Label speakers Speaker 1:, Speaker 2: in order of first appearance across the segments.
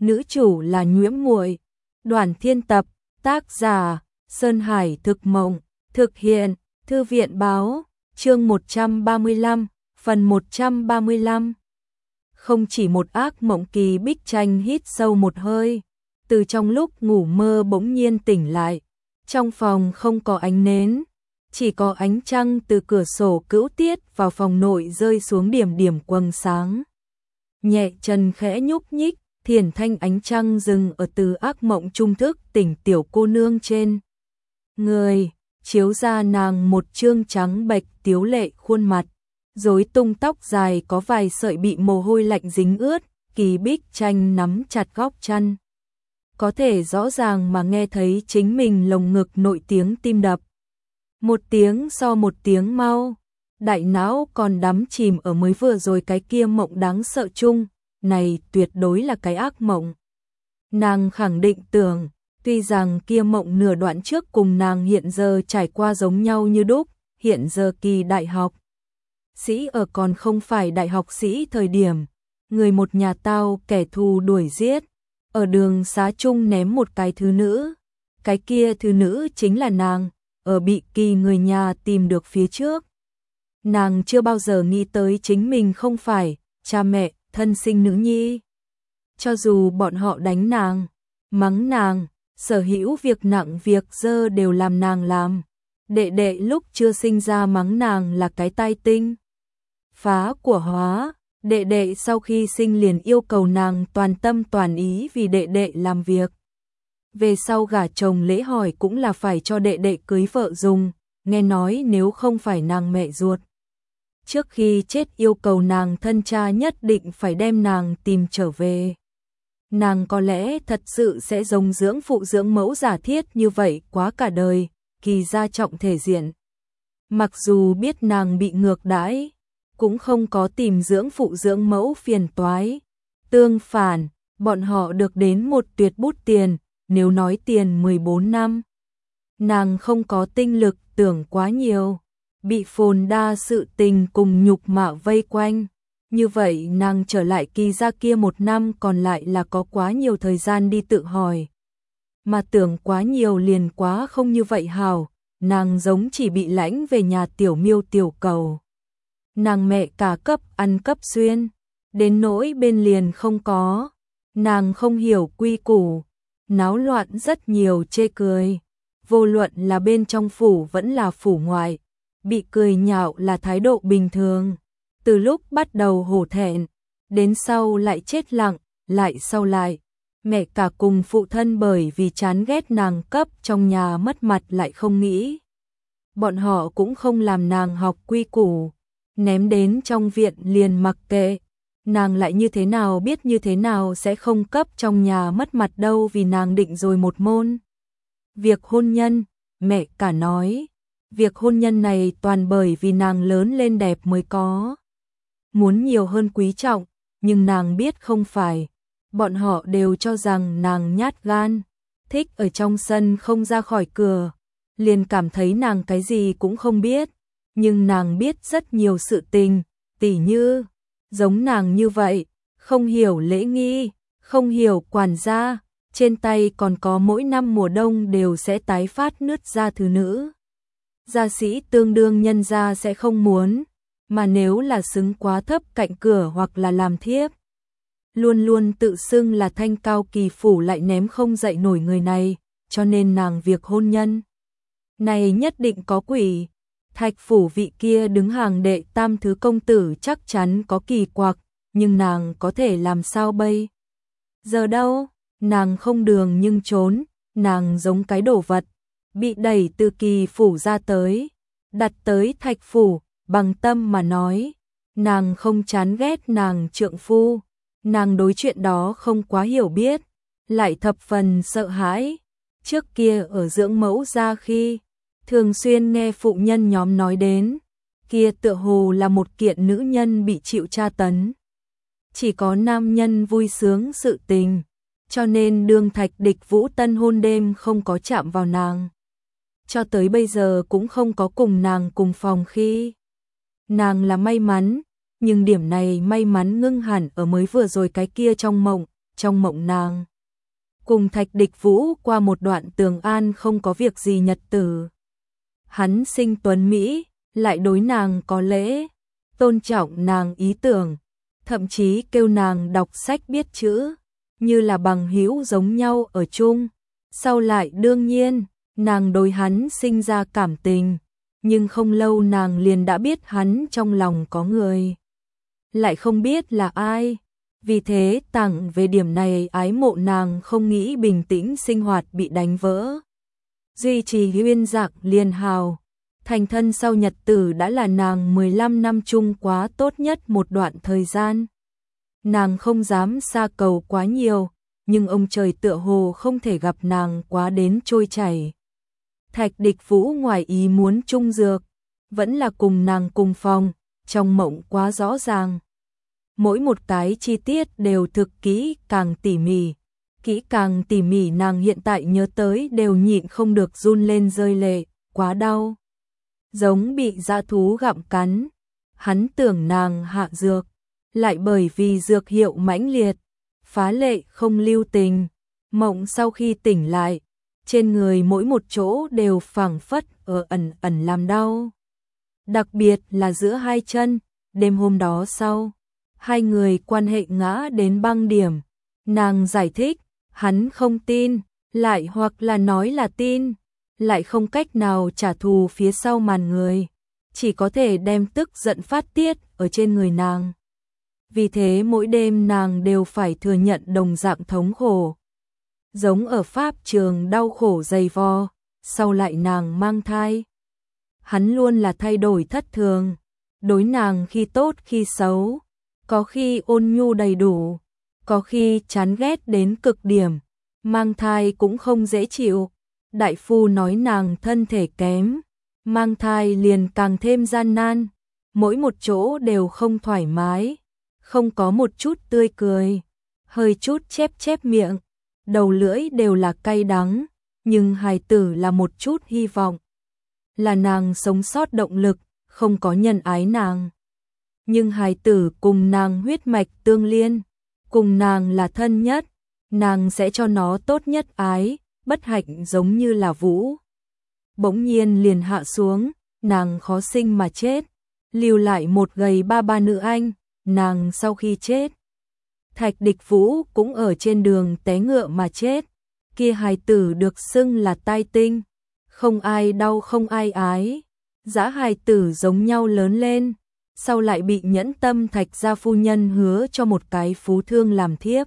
Speaker 1: nữ chủ là Nhuễm Muội. Đoàn Thiên tập, tác giả Sơn Hải Thực Mộng, thực hiện Thư viện Báo, chương 135, phần 135. Không chỉ một ác mộng, Kỳ Bích Tranh hít sâu một hơi, từ trong lúc ngủ mơ bỗng nhiên tỉnh lại. Trong phòng không có ánh nến, chỉ có ánh trăng từ cửa sổ cữu tiết vào phòng nội rơi xuống điểm điểm quầng sáng. Nhẹ chân khẽ nhúc nhích, thiền thanh ánh trăng dừng ở từ ác mộng trung thức tỉnh tiểu cô nương trên người, chiếu ra nàng một trương trắng bệch tiếu lệ khuôn mặt, rối tung tóc dài có vài sợi bị mồ hôi lạnh dính ướt. Kỳ Bích Tranh nắm chặt góc chăn, có thể rõ ràng mà nghe thấy chính mình lồng ngực nội tiếng tim đập, một tiếng so một tiếng mau. Đại não còn đắm chìm ở mới vừa rồi cái kia mộng đáng sợ chung, này tuyệt đối là cái ác mộng. Nàng khẳng định tưởng, tuy rằng kia mộng nửa đoạn trước cùng nàng hiện giờ trải qua giống nhau như đúc, hiện giờ Kỳ đại học sĩ ở còn không phải đại học sĩ thời điểm, người một nhà tao kẻ thù đuổi giết, ở đường xá chung ném một cái thứ nữ, cái kia thứ nữ chính là nàng, ở bị Kỳ người nhà tìm được phía trước. Nàng chưa bao giờ nghĩ tới chính mình không phải cha mẹ thân sinh nữ nhi. Cho dù bọn họ đánh nàng, mắng nàng, sở hữu việc nặng việc dơ đều làm nàng làm. Đệ đệ lúc chưa sinh ra mắng nàng là cái tai tinh phá của hóa, đệ đệ sau khi sinh liền yêu cầu nàng toàn tâm toàn ý vì đệ đệ làm việc. Về sau gả chồng lễ hỏi cũng là phải cho đệ đệ cưới vợ dùng, nghe nói nếu không phải nàng mẹ ruột, trước khi chết yêu cầu nàng thân cha nhất định phải đem nàng tìm trở về. Nàng có lẽ thật sự sẽ giống dưỡng phụ dưỡng mẫu giả thiết như vậy quá cả đời. Kỳ gia trọng thể diện, mặc dù biết nàng bị ngược đãi, cũng không có tìm dưỡng phụ dưỡng mẫu phiền toái. Tương phản, bọn họ được đến một tuyệt bút tiền, nếu nói tiền 14 năm. Nàng không có tinh lực tưởng quá nhiều, bị phồn đa sự tình cùng nhục mạ vây quanh. Như vậy nàng trở lại Kỳ gia kia một năm còn lại là có quá nhiều thời gian đi tự hỏi. Mà tưởng quá nhiều liền quá không như vậy hảo, nàng giống chỉ bị lãnh về nhà tiểu miêu tiểu cầu. Nàng mẹ cả cấp ăn cấp xuyên, đến nỗi bên liền không có. Nàng không hiểu quy củ, náo loạn rất nhiều chê cười. Vô luận là bên trong phủ vẫn là phủ ngoại, bị cười nhạo là thái độ bình thường. Từ lúc bắt đầu hổ thẹn, đến sau lại chết lặng, lại sau lại. Mẹ cả cùng phụ thân bởi vì chán ghét nàng cấp trong nhà mất mặt lại không nghĩ. Bọn họ cũng không làm nàng học quy củ, ném đến trong viện liền mặc kệ. Nàng lại như thế nào biết như thế nào sẽ không cấp trong nhà mất mặt đâu, vì nàng định rồi một môn việc hôn nhân. Mẹ cả nói, việc hôn nhân này toàn bởi vì nàng lớn lên đẹp mới có. Muốn nhiều hơn quý trọng, nhưng nàng biết không phải. Bọn họ đều cho rằng nàng nhát gan, thích ở trong sân không ra khỏi cửa, liền cảm thấy nàng cái gì cũng không biết. Nhưng nàng biết rất nhiều sự tình, tỉ như, giống nàng như vậy, không hiểu lễ nghi, không hiểu quản gia, trên tay còn có mỗi năm mùa đông đều sẽ tái phát nứt da thứ nữ. Gia sĩ tương đương nhân gia sẽ không muốn, mà nếu là xứng quá thấp cạnh cửa hoặc là làm thiếp, luôn luôn tự xưng là thanh cao Kỳ phủ lại ném không dậy nổi người này, cho nên nàng việc hôn nhân này nhất định có quỷ. Thạch phủ vị kia đứng hàng đệ tam thứ công tử chắc chắn có kỳ quặc, nhưng nàng có thể làm sao bây giờ đâu. Nàng không đường nhưng trốn, nàng giống cái đồ vật bị đẩy từ Kỳ phủ ra tới, đặt tới Thạch phủ. Bằng tâm mà nói, nàng không chán ghét nàng trượng phu, nàng đối chuyện đó không quá hiểu biết, lại thập phần sợ hãi. Trước kia ở dưỡng mẫu gia khi, thường xuyên nghe phụ nhân nhóm nói đến, kia tựa hồ là một kiện nữ nhân bị chịu tra tấn. Chỉ có nam nhân vui sướng sự tình, cho nên đương Thạch Địch Vũ tân hôn đêm không có chạm vào nàng. Cho tới bây giờ cũng không có cùng nàng cùng phòng khi. Nàng là may mắn, nhưng điểm này may mắn ngưng hẳn ở mới vừa rồi cái kia trong mộng, trong mộng nàng cùng Thạch Địch Vũ qua một đoạn tường an không có việc gì nhật tử. Hắn sinh tuấn Mỹ, lại đối nàng có lễ, tôn trọng nàng ý tưởng, thậm chí kêu nàng đọc sách biết chữ, như là bằng hữu giống nhau ở chung. Sau lại đương nhiên, nàng đối hắn sinh ra cảm tình, nhưng không lâu nàng liền đã biết hắn trong lòng có người, lại không biết là ai. Vì thế tặng về điểm này ái mộ nàng không nghĩ bình tĩnh sinh hoạt bị đánh vỡ. Duy trì huyên dạc liền hào, thành thân sau nhật tử đã là nàng 15 năm chung quá tốt nhất một đoạn thời gian. Nàng không dám xa cầu quá nhiều, nhưng ông trời tựa hồ không thể gặp nàng quá đến trôi chảy. Thạch Địch Vũ ngoài ý muốn chung dược, vẫn là cùng nàng cùng phòng, trong mộng quá rõ ràng. Mỗi một cái chi tiết đều thực kỹ càng tỉ mỉ nàng hiện tại nhớ tới đều nhịn không được run lên rơi lệ, quá đau. Giống bị dã thú gặm cắn, hắn tưởng nàng hạ dược, lại bởi vì dược hiệu mãnh liệt, phá lệ không lưu tình. Mộng sau khi tỉnh lại, trên người mỗi một chỗ đều phảng phất ở ẩn ẩn làm đau. Đặc biệt là giữa hai chân, đêm hôm đó sau, hai người quan hệ ngã đến băng điểm. Nàng giải thích, hắn không tin, lại hoặc là nói là tin, lại không cách nào trả thù phía sau màn người, chỉ có thể đem tức giận phát tiết ở trên người nàng. Vì thế mỗi đêm nàng đều phải thừa nhận đồng dạng thống khổ. Giống ở pháp trường đau khổ dày vò, sau lại nàng mang thai. Hắn luôn là thay đổi thất thường, đối nàng khi tốt khi xấu, có khi ôn nhu đầy đủ, có khi chán ghét đến cực điểm, mang thai cũng không dễ chịu. Đại phu nói nàng thân thể kém, mang thai liền càng thêm gian nan, mỗi một chỗ đều không thoải mái, không có một chút tươi cười, hơi chút chép miệng, đầu lưỡi đều là cay đắng, nhưng hài tử là một chút hy vọng, là nàng sống sót động lực, không có nhân ái nàng. Nhưng hài tử cùng nàng huyết mạch tương liên, cùng nàng là thân nhất, nàng sẽ cho nó tốt nhất ái, bất hạnh giống như là Vũ. Bỗng nhiên liền hạ xuống, nàng khó sinh mà chết, lưu lại một gầy ba nữ anh, nàng sau khi chết. Thạch Địch Vũ cũng ở trên đường té ngựa mà chết, kia hài tử được xưng là tai tinh, không ai đau không ai ái, dã hài tử giống nhau lớn lên, sau lại bị nhẫn tâm Thạch gia phu nhân hứa cho một cái phú thương làm thiếp.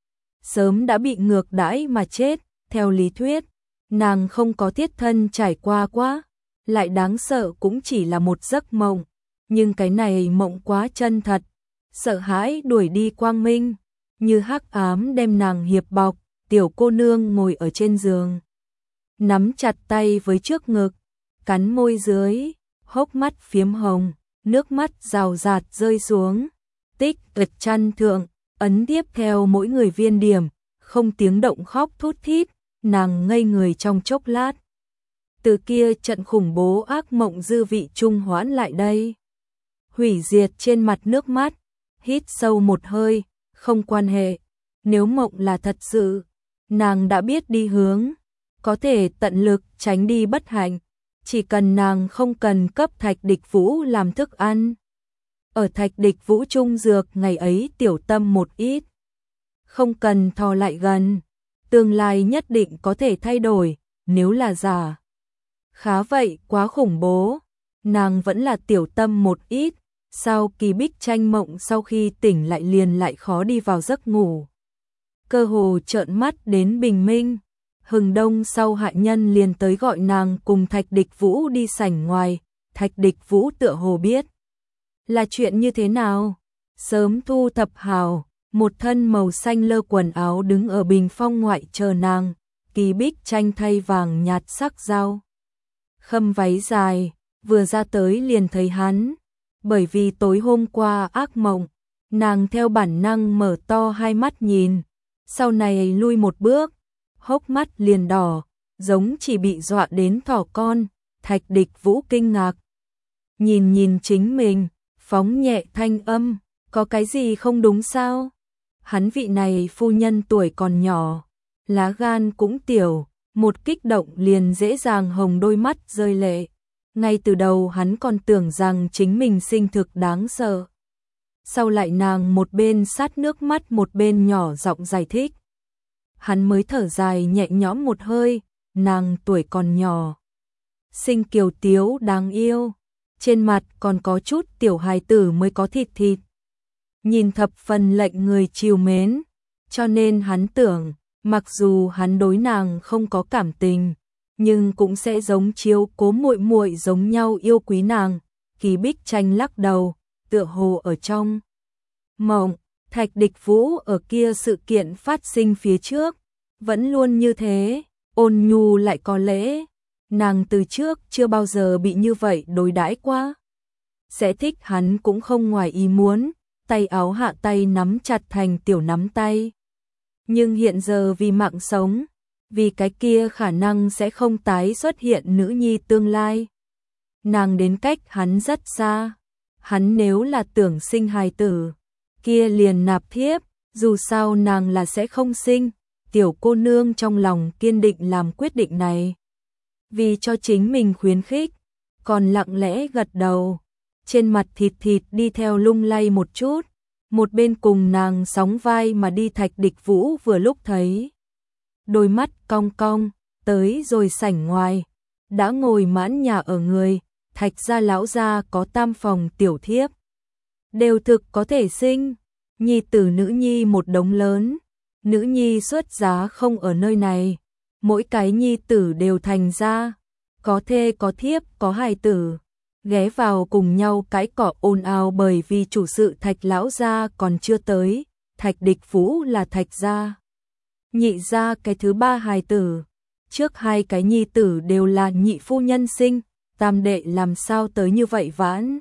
Speaker 1: Sớm đã bị ngược đãi mà chết, theo lý thuyết, nàng không có thiết thân trải qua quá, lại đáng sợ cũng chỉ là một giấc mộng, nhưng cái này mộng quá chân thật, sợ hãi đuổi đi quang minh, như hắc ám đem nàng hiệp bọc. Tiểu cô nương ngồi ở trên giường, nắm chặt tay với trước ngực, cắn môi dưới, hốc mắt phiếm hồng, nước mắt rào rạt rơi xuống, tích ực chăn thượng, ấn tiếp theo mỗi người viên điểm, không tiếng động khóc thút thít, nàng ngây người trong chốc lát. Từ kia trận khủng bố ác mộng dư vị trung hoãn lại đây. Hủy diệt trên mặt nước mắt, hít sâu một hơi, không quan hệ, nếu mộng là thật sự, nàng đã biết đi hướng, có thể tận lực tránh đi bất hạnh, chỉ cần nàng không cần cấp Thạch Địch Vũ làm thức ăn. Ở Thạch Địch Vũ trung dược ngày ấy tiểu tâm một ít, không cần thò lại gần, tương lai nhất định có thể thay đổi, nếu là giả. Khá vậy quá khủng bố, nàng vẫn là tiểu tâm một ít, sau Kỳ Bích tranh mộng sau khi tỉnh lại liền lại khó đi vào giấc ngủ. Cơ hồ trợn mắt đến bình minh, hừng đông sau hạ nhân liền tới gọi nàng cùng Thạch Địch Vũ đi sảnh ngoài, Thạch Địch Vũ tựa hồ biết là chuyện như thế nào, sớm thu thập hào, một thân màu xanh lơ quần áo đứng ở bình phong ngoại chờ nàng, Kỳ Bích tranh thay vàng nhạt sắc dao khâm váy dài, vừa ra tới liền thấy hắn, bởi vì tối hôm qua ác mộng, nàng theo bản năng mở to hai mắt nhìn, sau này lui một bước, hốc mắt liền đỏ, giống chỉ bị dọa đến thỏ con. Thạch Địch Vũ kinh ngạc, nhìn chính mình, phóng nhẹ thanh âm, có cái gì không đúng sao? Hắn vị này phu nhân tuổi còn nhỏ, lá gan cũng tiểu, một kích động liền dễ dàng hồng đôi mắt rơi lệ. Ngay từ đầu hắn còn tưởng rằng chính mình sinh thực đáng sợ. Sau lại nàng một bên sát nước mắt một bên nhỏ giọng giải thích. Hắn mới thở dài nhẹ nhõm một hơi, nàng tuổi còn nhỏ. Sinh kiều tiếu đáng yêu, trên mặt còn có chút tiểu hài tử mới có thịt thịt. Nhìn thập phần lệnh người trìu mến, cho nên hắn tưởng, mặc dù hắn đối nàng không có cảm tình, nhưng cũng sẽ giống chiếu cố muội muội giống nhau yêu quý nàng. Kỳ Bích Tranh lắc đầu, tựa hồ ở trong mộng. Thạch Địch Vũ ở kia sự kiện phát sinh phía trước, vẫn luôn như thế, ôn nhu lại có lễ. Nàng từ trước chưa bao giờ bị như vậy đối đãi qua. Sẽ thích hắn cũng không ngoài ý muốn, tay áo hạ tay nắm chặt thành tiểu nắm tay. Nhưng hiện giờ vì mạng sống, vì cái kia khả năng sẽ không tái xuất hiện nữ nhi tương lai. Nàng đến cách hắn rất xa, hắn nếu là tưởng sinh hài tử, kia liền nạp thiếp, dù sao nàng là sẽ không sinh. Tiểu cô nương trong lòng kiên định làm quyết định này. Vì cho chính mình khuyến khích, còn lặng lẽ gật đầu, trên mặt thịt thịt đi theo lung lay một chút, một bên cùng nàng sóng vai mà đi. Thạch Địch Vũ vừa lúc thấy, đôi mắt cong cong, tới rồi sảnh ngoài, đã ngồi mãn nhà ở người. Thạch gia lão gia có tam phòng tiểu thiếp, đều thực có thể sinh, nhi tử nữ nhi một đống lớn, nữ nhi xuất giá không ở nơi này, mỗi cái nhi tử đều thành ra, có thê có thiếp có hài tử, ghé vào cùng nhau cãi cọ ồn ào bởi vì chủ sự Thạch lão gia còn chưa tới. Thạch Địch Vũ là Thạch gia nhị gia cái thứ ba hài tử, trước hai cái nhi tử đều là nhị phu nhân sinh, tam đệ làm sao tới như vậy vãn.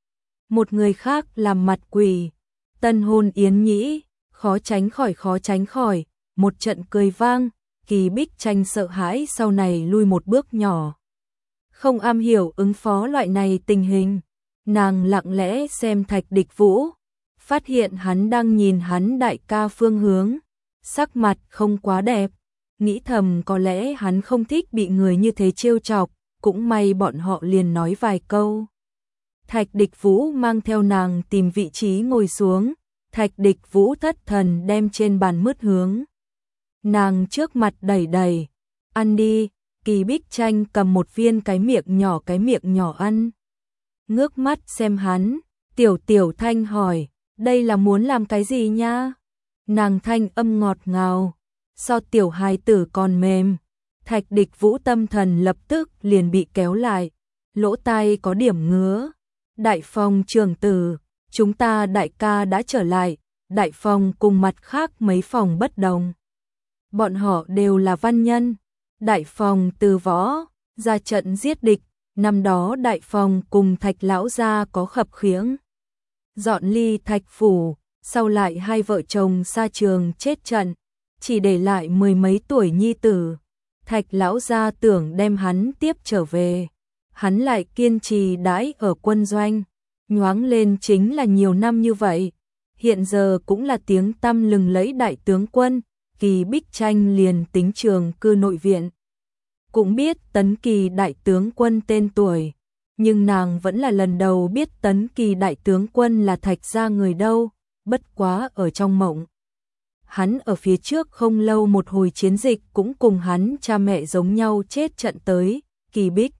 Speaker 1: Một người khác làm mặt quỷ, tân hôn yến nhĩ, khó tránh khỏi, một trận cười vang. Kỳ Bích Tranh sợ hãi sau này lui một bước nhỏ. Không am hiểu ứng phó loại này tình hình, nàng lặng lẽ xem Thạch Địch Vũ, phát hiện hắn đang nhìn hắn đại ca phương hướng, sắc mặt không quá đẹp, nghĩ thầm có lẽ hắn không thích bị người như thế trêu chọc, cũng may bọn họ liền nói vài câu. Thạch Địch Vũ mang theo nàng tìm vị trí ngồi xuống, Thạch Địch Vũ thất thần đem trên bàn mứt hướng nàng trước mặt đẩy đẩy, ăn đi. Kỳ Bích Tranh cầm một viên cái miệng nhỏ ăn. Ngước mắt xem hắn, tiểu thanh hỏi, đây là muốn làm cái gì nha? Nàng thanh âm ngọt ngào, so tiểu hài tử còn mềm. Thạch Địch Vũ tâm thần lập tức liền bị kéo lại, lỗ tai có điểm ngứa. Đại phòng trưởng tử, chúng ta đại ca đã trở lại. Đại phòng cùng mặt khác mấy phòng bất đồng, bọn họ đều là văn nhân. Đại phòng từ võ ra trận giết địch, năm đó đại phòng cùng Thạch lão gia có khập khiễng, dọn ly Thạch phủ, sau lại hai vợ chồng xa trường chết trận, chỉ để lại mười mấy tuổi nhi tử. Thạch lão gia tưởng đem hắn tiếp trở về, hắn lại kiên trì đãi ở quân doanh, nhoáng lên chính là nhiều năm như vậy, hiện giờ cũng là tiếng tăm lừng lẫy đại tướng quân. Kỳ Bích Tranh liền tính trường cư nội viện, cũng biết Tấn Kỳ đại tướng quân tên tuổi, nhưng nàng vẫn là lần đầu biết Tấn Kỳ đại tướng quân là Thạch gia người đâu, bất quá ở trong mộng. Hắn ở phía trước không lâu một hồi chiến dịch cũng cùng hắn cha mẹ giống nhau chết trận tới. Kỳ Bích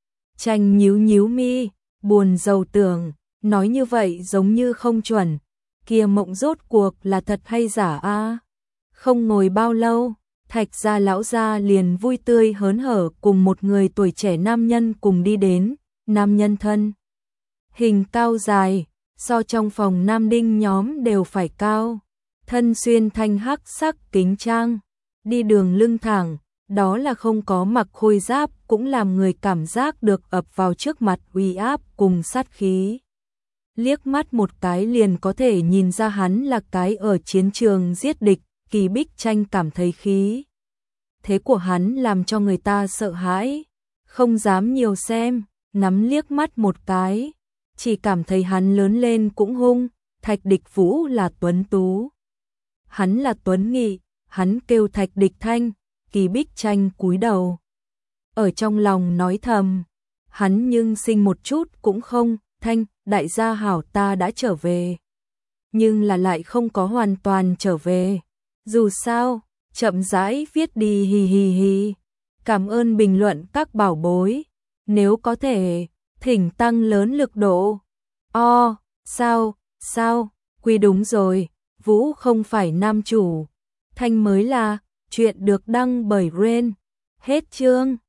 Speaker 1: Tranh nhíu mi, buồn rầu tưởng, nói như vậy giống như không chuẩn, kia mộng rốt cuộc là thật hay giả a? Không ngồi bao lâu, Thạch gia lão gia liền vui tươi hớn hở cùng một người tuổi trẻ nam nhân cùng đi đến. Nam nhân thân hình cao dài, so trong phòng nam đinh nhóm đều phải cao, thân xuyên thanh hắc sắc kính trang, đi đường lưng thẳng, đó là không có mặc khôi giáp cũng làm người cảm giác được ập vào trước mặt uy áp cùng sát khí. Liếc mắt một cái liền có thể nhìn ra hắn là cái ở chiến trường giết địch. Kỳ Bích Tranh cảm thấy khí thế của hắn làm cho người ta sợ hãi, không dám nhiều xem, ngắm liếc mắt một cái, chỉ cảm thấy hắn lớn lên cũng hung. Thạch Địch Vũ là tuấn tú, hắn là Tuấn Nghị, hắn kêu Thạch Địch Thanh, Kỳ Bích Tranh cúi đầu. Ở trong lòng nói thầm, hắn nhưng sinh một chút cũng không, Thanh, đại gia hảo ta đã trở về. Nhưng là lại không có hoàn toàn trở về. Dù sao, chậm rãi viết đi hì hì hì. Cảm ơn bình luận các bảo bối. Nếu có thể, thỉnh tăng lớn lực độ. Sao, quy đúng rồi, Vũ không phải nam chủ. Thanh mới là, chuyện được đăng bởi Ren. Hết chương.